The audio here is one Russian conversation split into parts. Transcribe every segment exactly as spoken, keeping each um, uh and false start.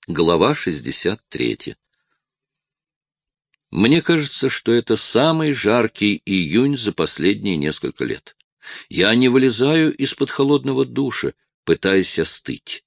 Глава шестьдесят третья. Мне кажется, что это самый жаркий июнь за последние несколько лет. Я не вылезаю из-под холодного душа, пытаясь остыть.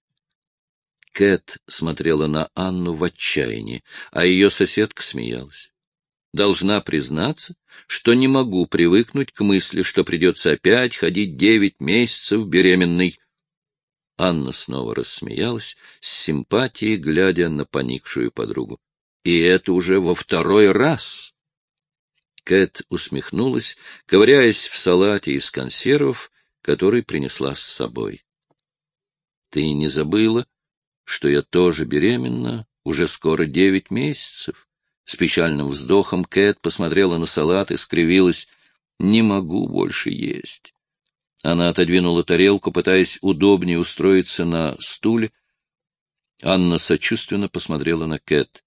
Кэт смотрела на Анну в отчаянии, а ее соседка смеялась. Должна признаться, что не могу привыкнуть к мысли, что придется опять ходить девять месяцев беременной. Анна снова рассмеялась, с симпатией глядя на поникшую подругу. И это уже во второй раз. Кэт усмехнулась, ковыряясь в салате из консервов, который принесла с собой. — Ты не забыла, что я тоже беременна уже скоро девять месяцев? С печальным вздохом Кэт посмотрела на салат и скривилась. — Не могу больше есть. Она отодвинула тарелку, пытаясь удобнее устроиться на стуле. Анна сочувственно посмотрела на Кэт.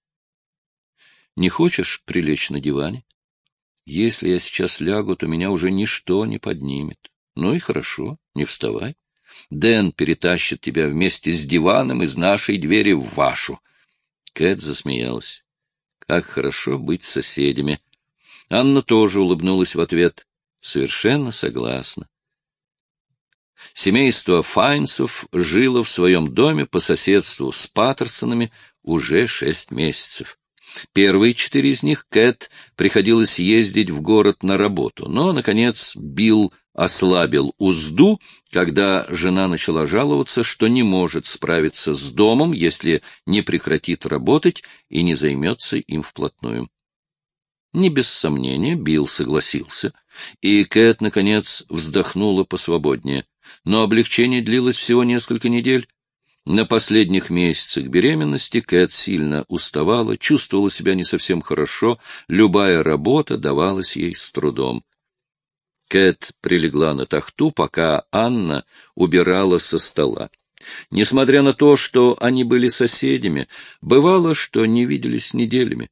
— Не хочешь прилечь на диване? Если я сейчас лягу, то меня уже ничто не поднимет. Ну и хорошо, не вставай. Дэн перетащит тебя вместе с диваном из нашей двери в вашу. Кэт засмеялась. Как хорошо быть соседями. Анна тоже улыбнулась в ответ. Совершенно согласна. Семейство Файнсов жило в своем доме по соседству с Паттерсонами уже шесть месяцев. Первые четыре из них Кэт приходилось ездить в город на работу, но, наконец, Билл ослабил узду, когда жена начала жаловаться, что не может справиться с домом, если не прекратит работать и не займется им вплотную. Не без сомнения Билл согласился, и Кэт, наконец, вздохнула посвободнее. Но облегчение длилось всего несколько недель. На последних месяцах беременности Кэт сильно уставала, чувствовала себя не совсем хорошо, любая работа давалась ей с трудом. Кэт прилегла на тахту, пока Анна убирала со стола. Несмотря на то, что они были соседями, бывало, что не виделись неделями.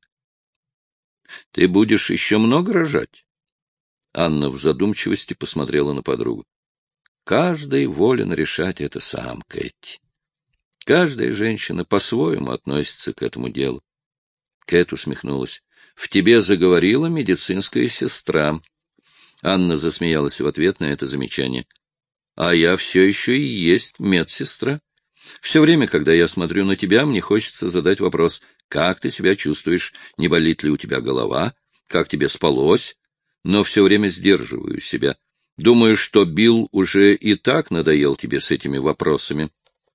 — Ты будешь еще много рожать? Анна в задумчивости посмотрела на подругу. — Каждый волен решать это сам, Кэти. Каждая женщина по-своему относится к этому делу. Кэт усмехнулась. — В тебе заговорила медицинская сестра. Анна засмеялась в ответ на это замечание. — А я все еще и есть медсестра. Все время, когда я смотрю на тебя, мне хочется задать вопрос, как ты себя чувствуешь, не болит ли у тебя голова, как тебе спалось, но все время сдерживаю себя. Думаю, что Билл уже и так надоел тебе с этими вопросами.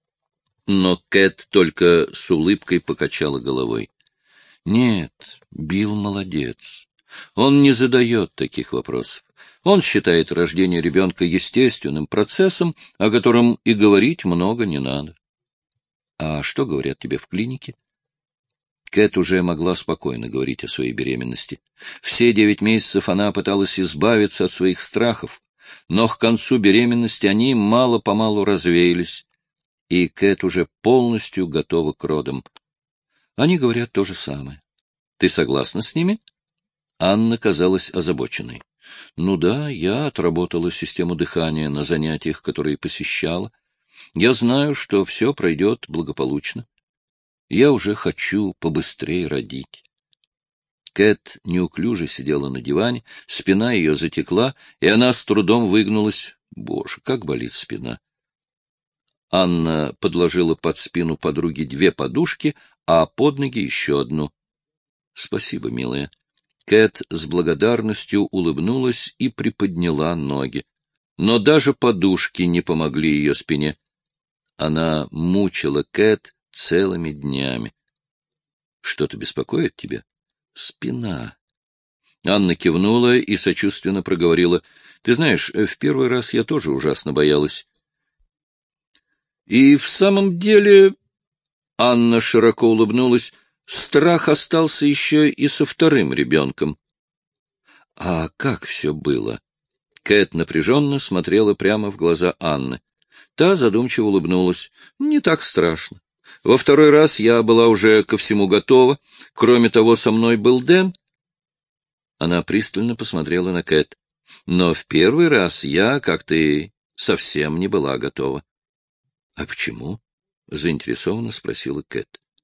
Но Кэт только с улыбкой покачала головой. — Нет, Билл молодец. Он не задает таких вопросов. Он считает рождение ребенка естественным процессом, о котором и говорить много не надо. — А что говорят тебе в клинике? Кэт уже могла спокойно говорить о своей беременности. Все девять месяцев она пыталась избавиться от своих страхов, но к концу беременности они мало-помалу развеялись, и Кэт уже полностью готова к родам. Они говорят то же самое. Ты согласна с ними? Анна казалась озабоченной. Ну да, я отработала систему дыхания на занятиях, которые посещала. Я знаю, что все пройдет благополучно. Я уже хочу побыстрее родить. Кэт неуклюже сидела на диване, спина ее затекла, и она с трудом выгнулась. Боже, как болит спина! Анна подложила под спину подруги две подушки, а под ноги еще одну. — Спасибо, милая. Кэт с благодарностью улыбнулась и приподняла ноги. Но даже подушки не помогли ее спине. Она мучила Кэт целыми днями. — Что-то беспокоит тебя? — Спина. Анна кивнула и сочувственно проговорила. — Ты знаешь, в первый раз я тоже ужасно боялась. — И в самом деле... Анна широко улыбнулась. Страх остался еще и со вторым ребенком. — А как все было? Кэт напряженно смотрела прямо в глаза Анны. Та задумчиво улыбнулась. — Не так страшно. Во второй раз я была уже ко всему готова. Кроме того, со мной был Дэн. Она пристально посмотрела на Кэт. Но в первый раз я, как ты, совсем не была готова. — А почему? — заинтересованно спросила Кэт.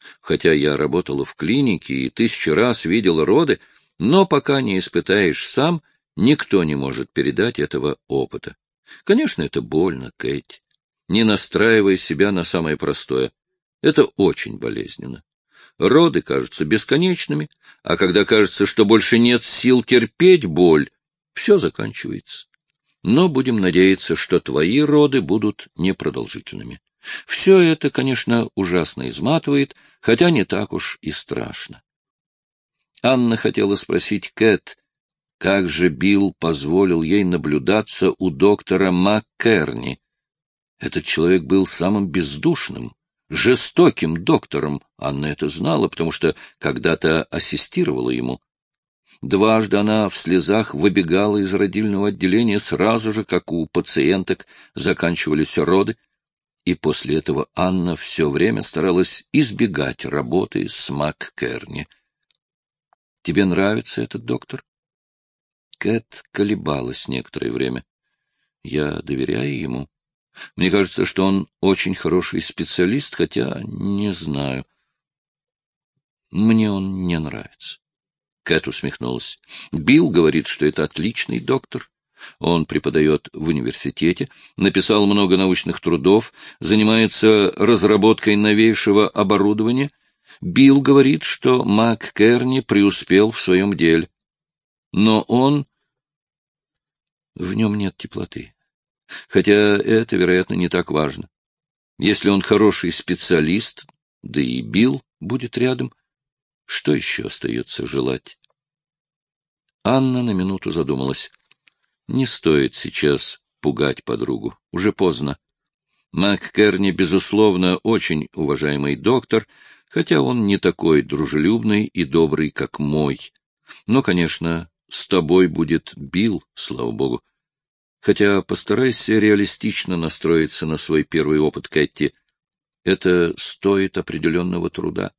Хотя я работала в клинике и тысячу раз видела роды, но пока не испытаешь сам, никто не может передать этого опыта. Конечно, это больно, Кэти. Не настраивай себя на самое простое. Это очень болезненно. Роды кажутся бесконечными, а когда кажется, что больше нет сил терпеть боль, все заканчивается. Но будем надеяться, что твои роды будут непродолжительными. Все это, конечно, ужасно изматывает, хотя не так уж и страшно. Анна хотела спросить Кэт, как же Билл позволил ей наблюдаться у доктора МакКерни. Этот человек был самым бездушным, жестоким доктором. Анна это знала, потому что когда-то ассистировала ему. Дважды она в слезах выбегала из родильного отделения сразу же, как у пациенток заканчивались роды, и после этого Анна все время старалась избегать работы с МакКерни. — Тебе нравится этот доктор? Кэт колебалась некоторое время. — Я доверяю ему. Мне кажется, что он очень хороший специалист, хотя не знаю. Мне он не нравится. Кэт усмехнулась. Билл говорит, что это отличный доктор. Он преподает в университете, написал много научных трудов, занимается разработкой новейшего оборудования. Билл говорит, что МакКерни преуспел в своем деле. Но он... В нем нет теплоты. Хотя это, вероятно, не так важно. Если он хороший специалист, да и Билл будет рядом, что еще остается желать? Анна на минуту задумалась. Не стоит сейчас пугать подругу. Уже поздно. МакКерни, безусловно, очень уважаемый доктор, хотя он не такой дружелюбный и добрый, как мой. Но, конечно, с тобой будет Билл, слава богу. Хотя постарайся реалистично настроиться на свой первый опыт, Кэти. Это стоит определенного труда.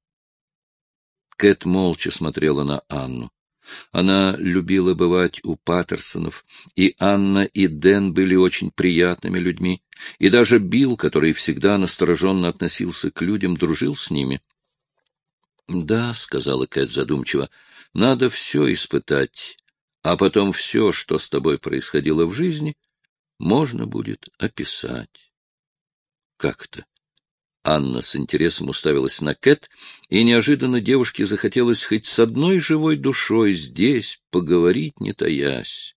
Кэт молча смотрела на Анну. Она любила бывать у Паттерсонов, и Анна и Дэн были очень приятными людьми, и даже Билл, который всегда настороженно относился к людям, дружил с ними. — Да, — сказала Кэт задумчиво, — надо все испытать, а потом все, что с тобой происходило в жизни, можно будет описать. — Как это? Анна с интересом уставилась на Кэт, и неожиданно девушке захотелось хоть с одной живой душой здесь поговорить, не таясь.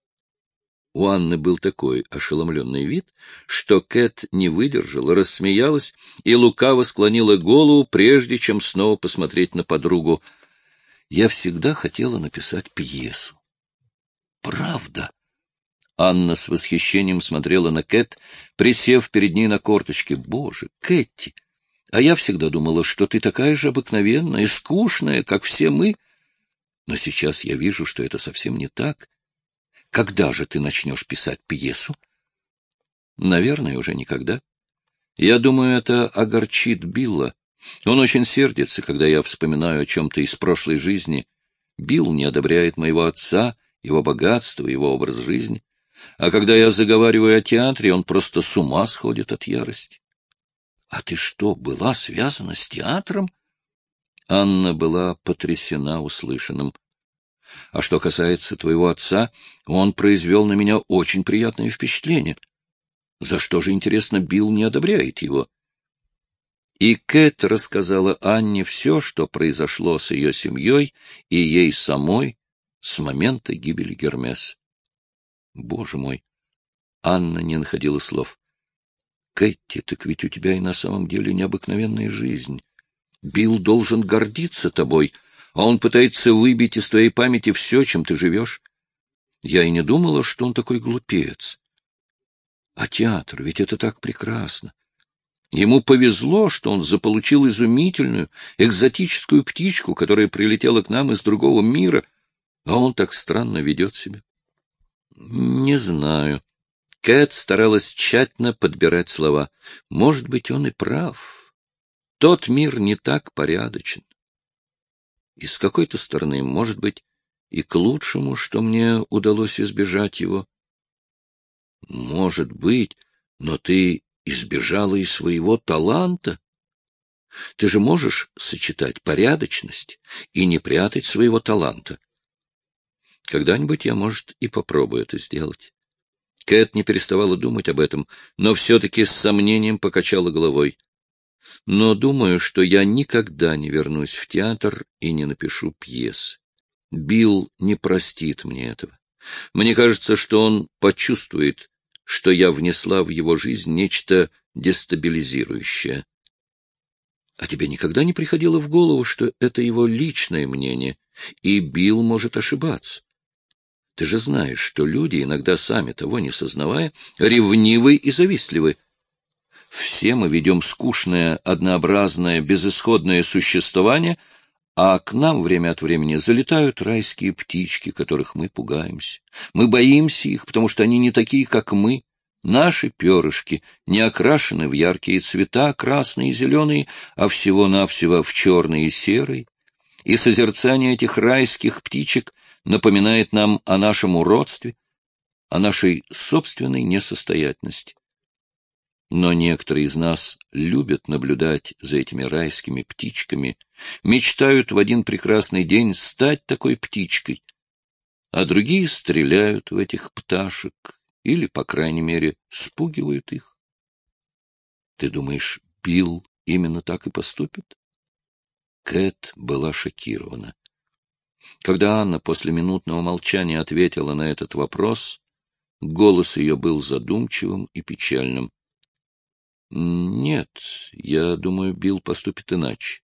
У Анны был такой ошеломленный вид, что Кэт не выдержала, рассмеялась и лукаво склонила голову, прежде чем снова посмотреть на подругу. — Я всегда хотела написать пьесу. — Правда? Анна с восхищением смотрела на Кэт, присев перед ней на корточки. — Боже, Кэти! А я всегда думала, что ты такая же обыкновенная и скучная, как все мы. Но сейчас я вижу, что это совсем не так. Когда же ты начнешь писать пьесу? — Наверное, уже никогда. Я думаю, это огорчит Билла. Он очень сердится, когда я вспоминаю о чем-то из прошлой жизни. Билл не одобряет моего отца, его богатство, его образ жизни. А когда я заговариваю о театре, он просто с ума сходит от ярости. — А ты что, была связана с театром? Анна была потрясена услышанным. — А что касается твоего отца, он произвел на меня очень приятное впечатление. За что же, интересно, Билл не одобряет его? И Кэт рассказала Анне все, что произошло с ее семьей и ей самой с момента гибели Гермеса. Боже мой! Анна не находила слов. Кэти, так ведь у тебя и на самом деле необыкновенная жизнь. Билл должен гордиться тобой, а он пытается выбить из твоей памяти все, чем ты живешь. Я и не думала, что он такой глупец. А театр, ведь это так прекрасно. Ему повезло, что он заполучил изумительную, экзотическую птичку, которая прилетела к нам из другого мира, а он так странно ведет себя. Не знаю. Кэт старалась тщательно подбирать слова. Может быть, он и прав. Тот мир не так порядочен. И с какой-то стороны, может быть, и к лучшему, что мне удалось избежать его. Может быть, но ты избежала и своего таланта. Ты же можешь сочетать порядочность и не прятать своего таланта. Когда-нибудь я, может, и попробую это сделать. Кэт не переставала думать об этом, но все-таки с сомнением покачала головой. Но думаю, что я никогда не вернусь в театр и не напишу пьес. Билл не простит мне этого. Мне кажется, что он почувствует, что я внесла в его жизнь нечто дестабилизирующее. А тебе никогда не приходило в голову, что это его личное мнение, и Билл может ошибаться? Ты же знаешь, что люди, иногда сами того не сознавая, ревнивы и завистливы. Все мы ведем скучное, однообразное, безысходное существование, а к нам время от времени залетают райские птички, которых мы пугаемся. Мы боимся их, потому что они не такие, как мы. Наши перышки не окрашены в яркие цвета, красные и зеленые, а всего-навсего в черный и серый. И созерцание этих райских птичек напоминает нам о нашем уродстве, о нашей собственной несостоятельности. Но некоторые из нас любят наблюдать за этими райскими птичками, мечтают в один прекрасный день стать такой птичкой, а другие стреляют в этих пташек или, по крайней мере, спугивают их. Ты думаешь, Билл именно так и поступит? Кэт была шокирована. Когда Анна после минутного молчания ответила на этот вопрос, голос ее был задумчивым и печальным. — Нет, я думаю, Билл поступит иначе.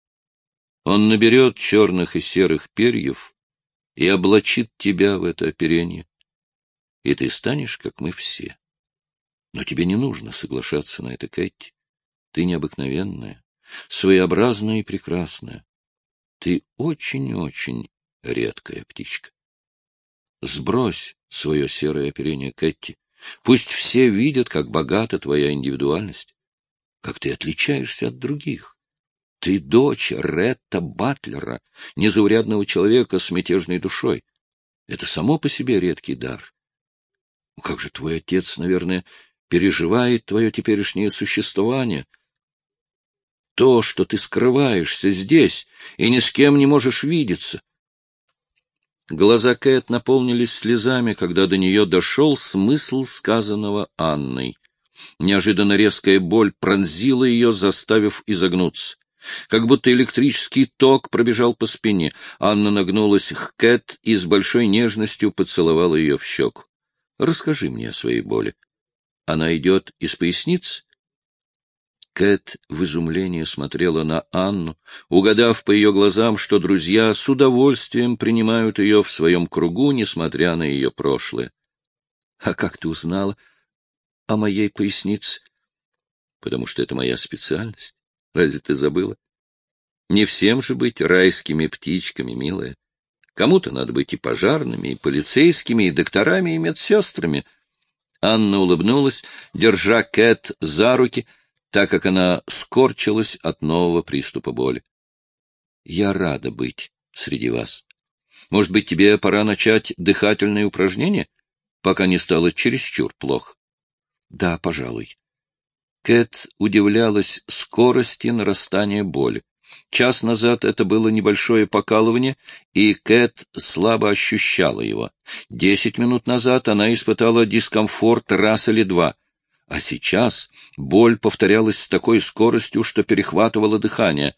Он наберет черных и серых перьев и облачит тебя в это оперение, и ты станешь, как мы все. Но тебе не нужно соглашаться на это, Кэти. Ты необыкновенная, своеобразная и прекрасная. Ты очень-очень редкая птичка. Сбрось свое серое оперение, Кэти. Пусть все видят, как богата твоя индивидуальность, как ты отличаешься от других. Ты дочь Ретта Батлера, незаурядного человека с мятежной душой. Это само по себе редкий дар. Ну, как же твой отец, наверное, переживает твое теперешнее существование? То, что ты скрываешься здесь и ни с кем не можешь видеться. Глаза Кэт наполнились слезами, когда до нее дошел смысл сказанного Анной. Неожиданно резкая боль пронзила ее, заставив изогнуться. Как будто электрический ток пробежал по спине. Анна нагнулась к Кэт и с большой нежностью поцеловала ее в щеку. — Расскажи мне о своей боли. Она идет из поясницы? Кэт в изумлении смотрела на Анну, угадав по ее глазам, что друзья с удовольствием принимают ее в своем кругу, несмотря на ее прошлое. — А как ты узнала о моей пояснице? — Потому что это моя специальность. Разве ты забыла? Не всем же быть райскими птичками, милая. Кому-то надо быть и пожарными, и полицейскими, и докторами, и медсестрами. Анна улыбнулась, держа Кэт за руки, так как она скорчилась от нового приступа боли. — Я рада быть среди вас. Может быть, тебе пора начать дыхательные упражнения, пока не стало чересчур плохо? — Да, пожалуй. Кэт удивлялась скорости нарастания боли. Час назад это было небольшое покалывание, и Кэт слабо ощущала его. Десять минут назад она испытала дискомфорт раз или два. А сейчас боль повторялась с такой скоростью, что перехватывало дыхание.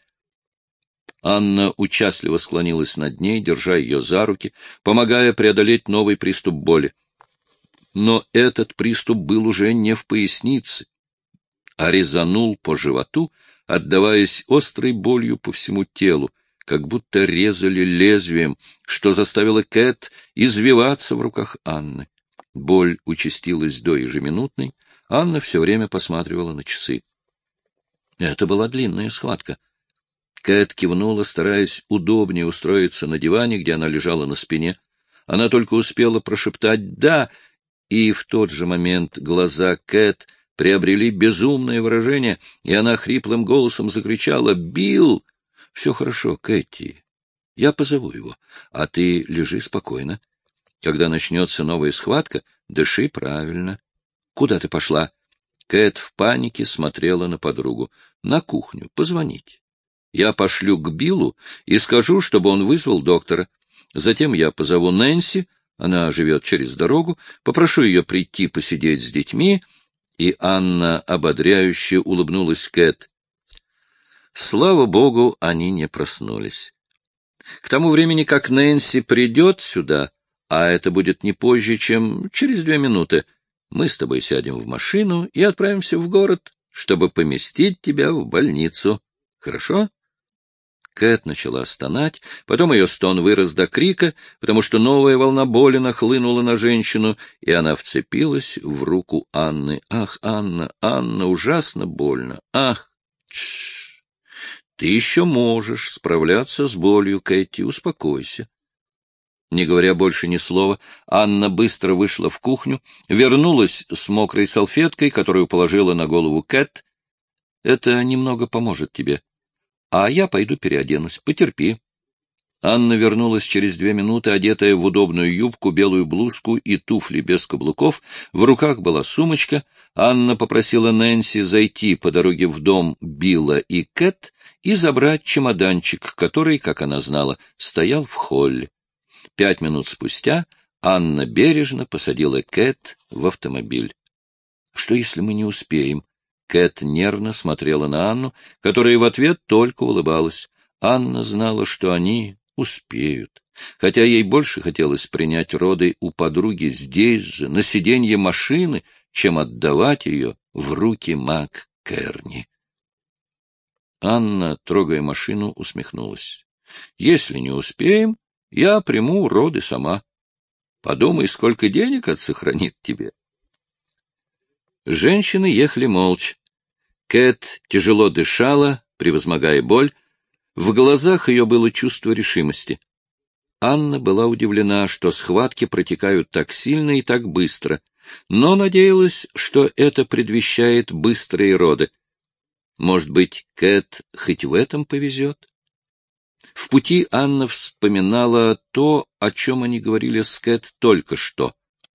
Анна участливо склонилась над ней, держа ее за руки, помогая преодолеть новый приступ боли. Но этот приступ был уже не в пояснице, а резанул по животу, отдаваясь острой болью по всему телу, как будто резали лезвием, что заставило Кэт извиваться в руках Анны. Боль участилась до ежеминутной. Анна все время посматривала на часы. Это была длинная схватка. Кэт кивнула, стараясь удобнее устроиться на диване, где она лежала на спине. Она только успела прошептать «да», и в тот же момент глаза Кэт приобрели безумное выражение, и она хриплым голосом закричала «Билл!» — Все хорошо, Кэти. Я позову его, а ты лежи спокойно. Когда начнется новая схватка, дыши правильно. Куда ты пошла? Кэт в панике смотрела на подругу. на кухню, позвонить. Я пошлю к Биллу и скажу, чтобы он вызвал доктора. Затем я позову Нэнси, она живет через дорогу, попрошу ее прийти посидеть с детьми, и Анна ободряюще улыбнулась Кэт. Слава богу, они не проснулись. К тому времени, как Нэнси придет сюда, а это будет не позже, чем через две минуты, мы с тобой сядем в машину и отправимся в город, чтобы поместить тебя в больницу. Хорошо? Кэт начала стонать, потом ее стон вырос до крика, потому что новая волна боли нахлынула на женщину, и она вцепилась в руку Анны. «Ах, Анна, Анна, ужасно больно! Ах!» Тш. Ты еще можешь справляться с болью, Кэти, успокойся. Не говоря больше ни слова, Анна быстро вышла в кухню, вернулась с мокрой салфеткой, которую положила на голову Кэт. Это немного поможет тебе. А я пойду переоденусь. Потерпи. Анна вернулась через две минуты, одетая в удобную юбку, белую блузку и туфли без каблуков. В руках была сумочка. Анна попросила Нэнси зайти по дороге в дом Билла и Кэт и забрать чемоданчик, который, как она знала, стоял в холле. Пять минут спустя Анна бережно посадила Кэт в автомобиль. — Что, если мы не успеем? Кэт нервно смотрела на Анну, которая в ответ только улыбалась. Анна знала, что они успеют, хотя ей больше хотелось принять роды у подруги здесь же, на сиденье машины, чем отдавать ее в руки Мак Керни. Анна, трогая машину, усмехнулась. — Если не успеем, я приму роды сама. Подумай, сколько денег это сохранит тебе. Женщины ехали молча. Кэт тяжело дышала, превозмогая боль. В глазах ее было чувство решимости. Анна была удивлена, что схватки протекают так сильно и так быстро, но надеялась, что это предвещает быстрые роды. Может быть, Кэт хоть в этом повезет? В пути Анна вспоминала то, о чем они говорили с Кэт только что.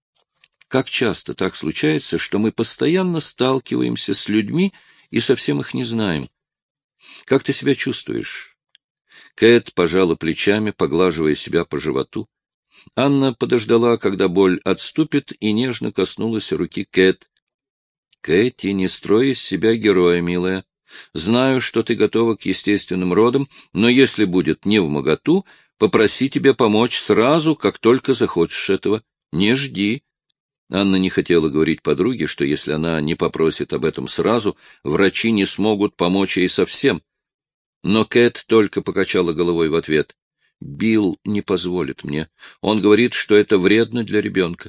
Как часто так случается, что мы постоянно сталкиваемся с людьми и совсем их не знаем. Как ты себя чувствуешь? Кэт пожала плечами, поглаживая себя по животу. Анна подождала, когда боль отступит, и нежно коснулась руки Кэт. — Кэти, не строй из себя героя, милая. Знаю, что ты готова к естественным родам, но если будет невмоготу, попроси тебя помочь сразу, как только захочешь этого. Не жди. Анна не хотела говорить подруге, что если она не попросит об этом сразу, врачи не смогут помочь ей совсем. Но Кэт только покачала головой в ответ. «Билл не позволит мне. Он говорит, что это вредно для ребенка».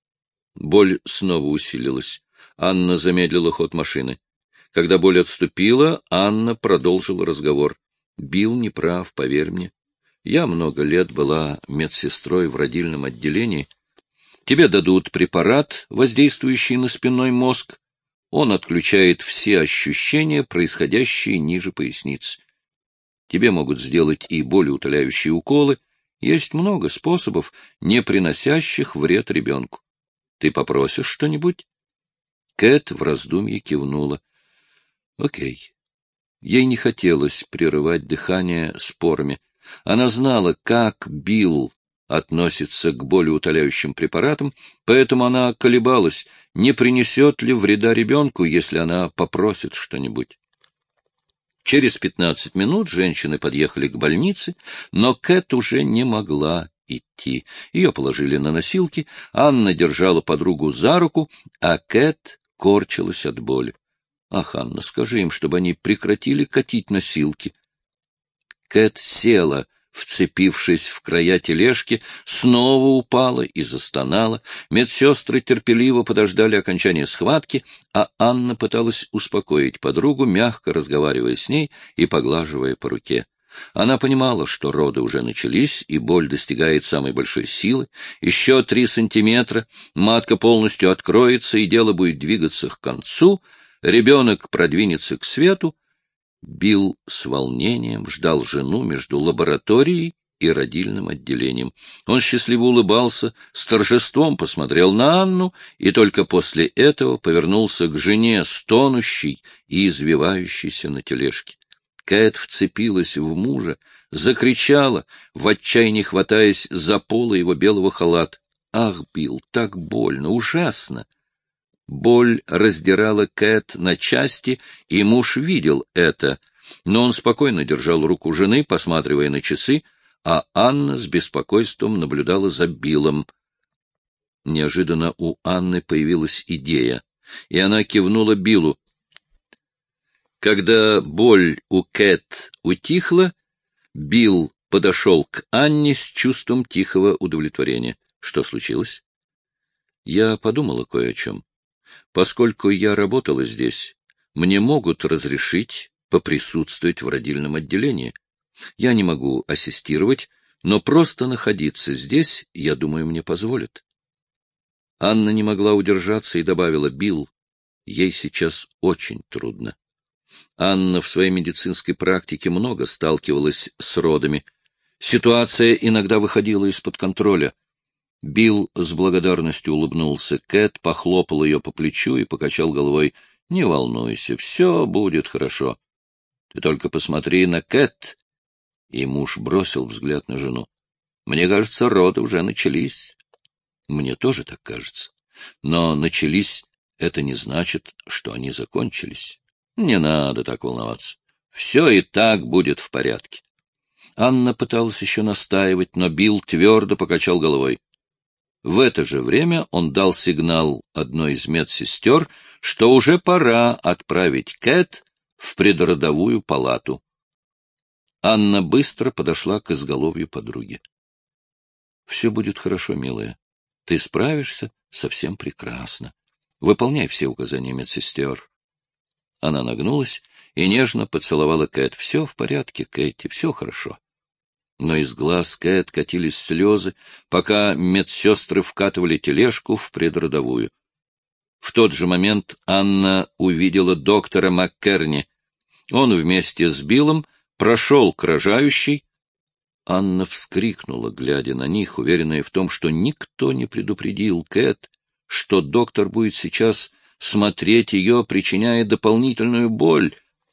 Боль снова усилилась. Анна замедлила ход машины. Когда боль отступила, Анна продолжила разговор. «Билл не прав, поверь мне. Я много лет была медсестрой в родильном отделении. Тебе дадут препарат, воздействующий на спинной мозг. Он отключает все ощущения, происходящие ниже поясницы. Тебе могут сделать и болеутоляющие уколы. Есть много способов, не приносящих вред ребенку. Ты попросишь что-нибудь?» Кэт в раздумье кивнула. Окей. Ей не хотелось прерывать дыхание спорами. Она знала, как Билл относится к болеутоляющим препаратам, поэтому она колебалась, не принесет ли вреда ребенку, если она попросит что-нибудь. Через пятнадцать минут женщины подъехали к больнице, но Кэт уже не могла идти. Ее положили на носилки, Анна держала подругу за руку, а Кэт корчилась от боли. «Ах, Анна, скажи им, чтобы они прекратили катить носилки». Кэт села, вцепившись в края тележки, снова упала и застонала. Медсестры терпеливо подождали окончания схватки, а Анна пыталась успокоить подругу, мягко разговаривая с ней и поглаживая по руке. Она понимала, что роды уже начались, и боль достигает самой большой силы. Еще три сантиметра, матка полностью откроется, и дело будет двигаться к концу, ребенок продвинется к свету. Билл с волнением ждал жену между лабораторией и родильным отделением. Он счастливо улыбался, с торжеством посмотрел на Анну и только после этого повернулся к жене, стонущей и извивающейся на тележке. Кэт вцепилась в мужа, закричала, в отчаянии хватаясь за полы его белого халата. «Ах, Билл, так больно, ужасно!» Боль раздирала Кэт на части, и муж видел это, но он спокойно держал руку жены, посматривая на часы, а Анна с беспокойством наблюдала за Биллом. Неожиданно у Анны появилась идея, и она кивнула Биллу. Когда боль у Кэт утихла, Билл подошел к Анне с чувством тихого удовлетворения. Что случилось? Я подумала кое о чем. Поскольку я работала здесь, мне могут разрешить поприсутствовать в родильном отделении. Я не могу ассистировать, но просто находиться здесь, я думаю, мне позволят. Анна не могла удержаться и добавила: «Билл, ей сейчас очень трудно». Анна в своей медицинской практике много сталкивалась с родами. Ситуация иногда выходила из-под контроля. Билл с благодарностью улыбнулся. Кэт похлопал ее по плечу и покачал головой. — Не волнуйся, все будет хорошо. Ты только посмотри на Кэт. И муж бросил взгляд на жену. — Мне кажется, роды уже начались. — Мне тоже так кажется. Но начались — это не значит, что они закончились. Не надо так волноваться. Все и так будет в порядке. Анна пыталась еще настаивать, но Билл твердо покачал головой. В это же время он дал сигнал одной из медсестер, что уже пора отправить Кэт в предродовую палату. Анна быстро подошла к изголовью подруги. — Все будет хорошо, милая. Ты справишься совсем прекрасно. Выполняй все указания медсестер. Она нагнулась и нежно поцеловала Кэт. — Все в порядке, Кэти, все хорошо. Но из глаз Кэт катились слезы, пока медсестры вкатывали тележку в предродовую. В тот же момент Анна увидела доктора МакКерни. Он вместе с Биллом прошел к рожающей. Анна вскрикнула, глядя на них, уверенная в том, что никто не предупредил Кэт, что доктор будет сейчас смотреть ее, причиняя дополнительную боль.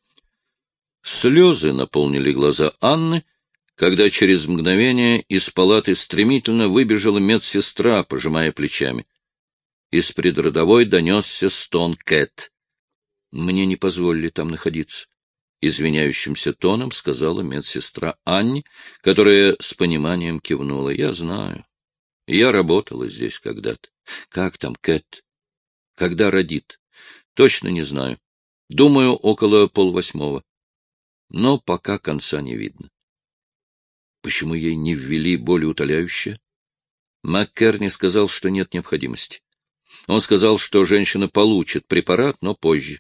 Слезы наполнили глаза Анны, когда через мгновение из палаты стремительно выбежала медсестра, пожимая плечами. Из предродовой донесся стон Кэт. — Мне не позволили там находиться, — извиняющимся тоном сказала медсестра Анне, которая с пониманием кивнула. — Я знаю. Я работала здесь когда-то. — Как там Кэт? — Когда родит? — Точно не знаю. Думаю, около полвосьмого. Но пока конца не видно. Почему ей не ввели болеутоляющее? МакКерни сказал, что нет необходимости. Он сказал, что женщина получит препарат, но позже.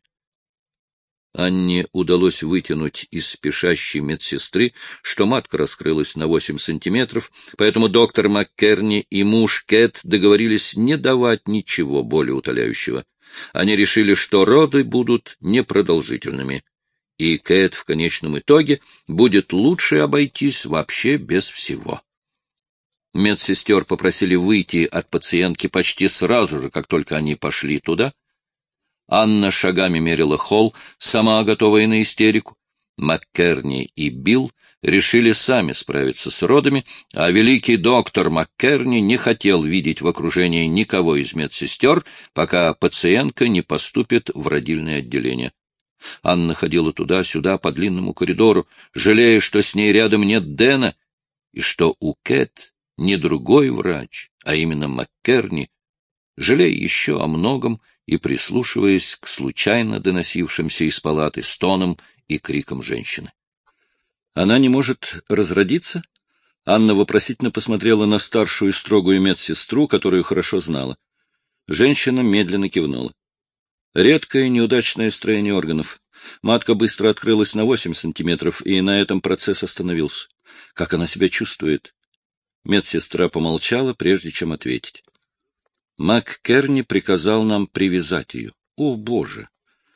Анне удалось вытянуть из спешащей медсестры, что матка раскрылась на восемь сантиметров, поэтому доктор МакКерни и муж Кэт договорились не давать ничего болеутоляющего. Они решили, что роды будут непродолжительными. И Кэт в конечном итоге будет лучше обойтись вообще без всего. Медсестер попросили выйти от пациентки почти сразу же, как только они пошли туда. Анна шагами мерила холл, сама готовая на истерику. МакКерни и Билл решили сами справиться с родами, а великий доктор МакКерни не хотел видеть в окружении никого из медсестер, пока пациентка не поступит в родильное отделение. Анна ходила туда-сюда по длинному коридору, жалея, что с ней рядом нет Дэна, и что у Кэт не другой врач, а именно МакКерни, жалея еще о многом и прислушиваясь к случайно доносившимся из палаты стонам и крикам женщины. Она не может разродиться? Анна вопросительно посмотрела на старшую строгую медсестру, которую хорошо знала. Женщина медленно кивнула. Редкое неудачное строение органов. Матка быстро открылась на восемь сантиметров, и на этом процесс остановился. Как она себя чувствует? Медсестра помолчала, прежде чем ответить. МакКерни приказал нам привязать ее. О, Боже!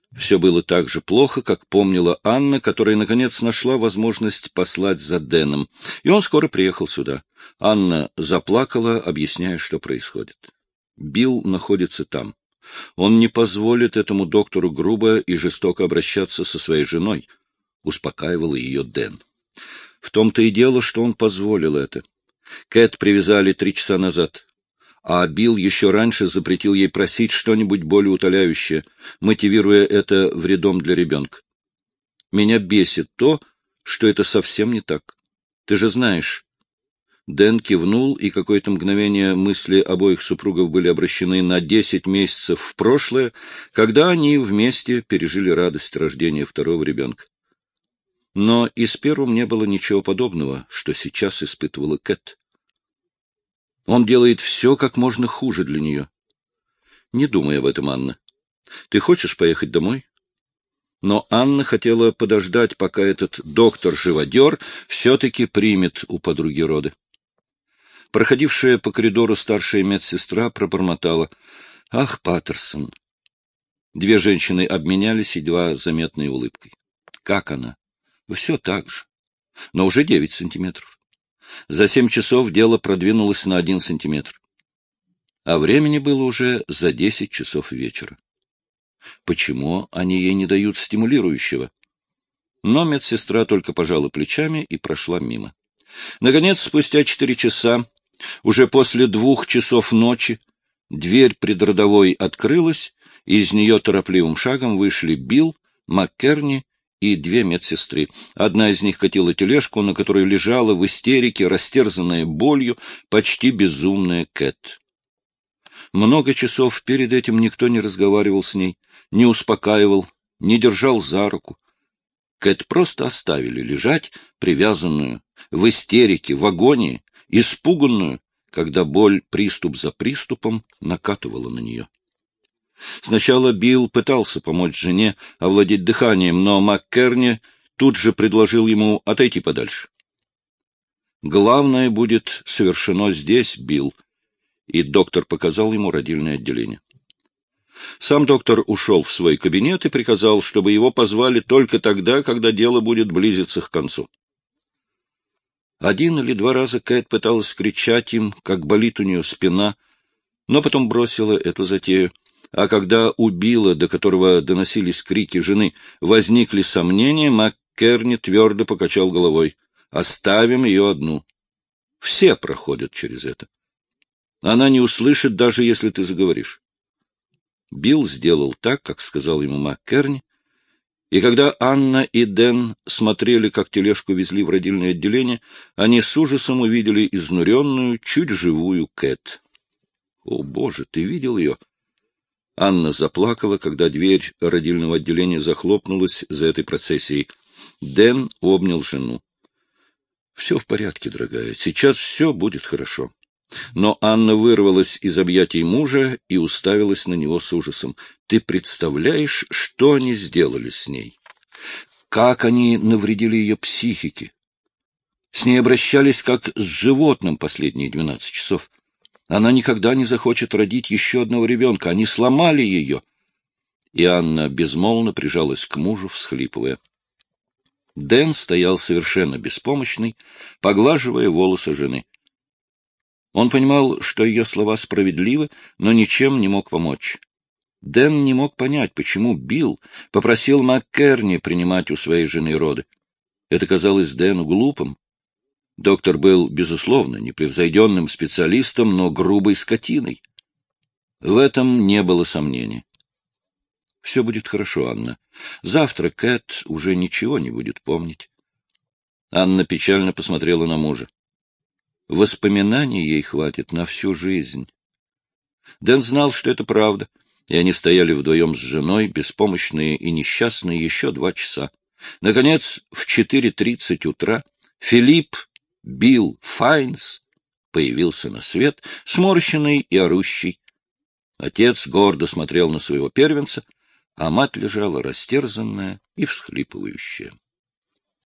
Все было так же плохо, как помнила Анна, которая, наконец, нашла возможность послать за Дэном, и он скоро приехал сюда. Анна заплакала, объясняя, что происходит. Билл находится там. Он не позволит этому доктору грубо и жестоко обращаться со своей женой, — успокаивал ее Дэн. В том-то и дело, что он позволил это. Кэт привязали три часа назад, а Билл еще раньше запретил ей просить что-нибудь более утоляющее, мотивируя это вредом для ребенка. Меня бесит то, что это совсем не так. Ты же знаешь. Дэн кивнул, и какое-то мгновение мысли обоих супругов были обращены на десять месяцев в прошлое, когда они вместе пережили радость рождения второго ребенка. Но и с первым не было ничего подобного, что сейчас испытывала Кэт. Он делает все как можно хуже для нее. Не думай об этом, Анна. Ты хочешь поехать домой? Но Анна хотела подождать, пока этот доктор-живодер все-таки примет у подруги роды. Проходившая по коридору старшая медсестра пробормотала: «Ах, Паттерсон!» Две женщины обменялись едва заметной улыбкой. «Как она?» «Все так же, но уже девять сантиметров. За семь часов дело продвинулось на один сантиметр. А времени было уже за десять часов вечера. Почему они ей не дают стимулирующего?» Но медсестра только пожала плечами и прошла мимо. Наконец, спустя четыре часа, уже после двух часов ночи, дверь предродовой открылась, и из нее торопливым шагом вышли Билл, МакКерни и две медсестры. Одна из них катила тележку, на которой лежала в истерике, растерзанная болью, почти безумная Кэт. Много часов перед этим никто не разговаривал с ней, не успокаивал, не держал за руку. Кэт просто оставили лежать, привязанную, в истерике, в агонии, испуганную, когда боль приступ за приступом накатывала на нее. Сначала Билл пытался помочь жене овладеть дыханием, но МакКерни тут же предложил ему отойти подальше. «Главное будет совершено здесь, Билл», и доктор показал ему родильное отделение. Сам доктор ушел в свой кабинет и приказал, чтобы его позвали только тогда, когда дело будет близиться к концу. Один или два раза Кэт пыталась кричать им, как болит у нее спина, но потом бросила эту затею. А когда у Билла, до которого доносились крики жены, возникли сомнения, МакКерни твердо покачал головой. «Оставим ее одну. Все проходят через это. Она не услышит, даже если ты заговоришь». Билл сделал так, как сказал ему МакКерни, и когда Анна и Дэн смотрели, как тележку везли в родильное отделение, они с ужасом увидели изнуренную, чуть живую Кэт. «О, Боже, ты видел ее?» Анна заплакала, когда дверь родильного отделения захлопнулась за этой процессией. Дэн обнял жену. — Все в порядке, дорогая, сейчас все будет хорошо. Но Анна вырвалась из объятий мужа и уставилась на него с ужасом. — Ты представляешь, что они сделали с ней? Как они навредили ее психике? С ней обращались как с животным последние двенадцать часов. Она никогда не захочет родить еще одного ребенка. Они сломали ее. И Анна безмолвно прижалась к мужу, всхлипывая. Дэн стоял совершенно беспомощный, поглаживая волосы жены. Он понимал, что ее слова справедливы, но ничем не мог помочь. Дэн не мог понять, почему Билл попросил МакКерни принимать у своей жены роды. Это казалось Дэну глупым. Доктор был, безусловно, непревзойденным специалистом, но грубой скотиной. В этом не было сомнений. — Все будет хорошо, Анна. Завтра Кэт уже ничего не будет помнить. Анна печально посмотрела на мужа. Воспоминаний ей хватит на всю жизнь. Дэн знал, что это правда, и они стояли вдвоем с женой, беспомощные и несчастные, еще два часа. Наконец, в четыре тридцать утра Филипп Билл Файнс появился на свет, сморщенный и орущий. Отец гордо смотрел на своего первенца, а мать лежала растерзанная и всхлипывающая.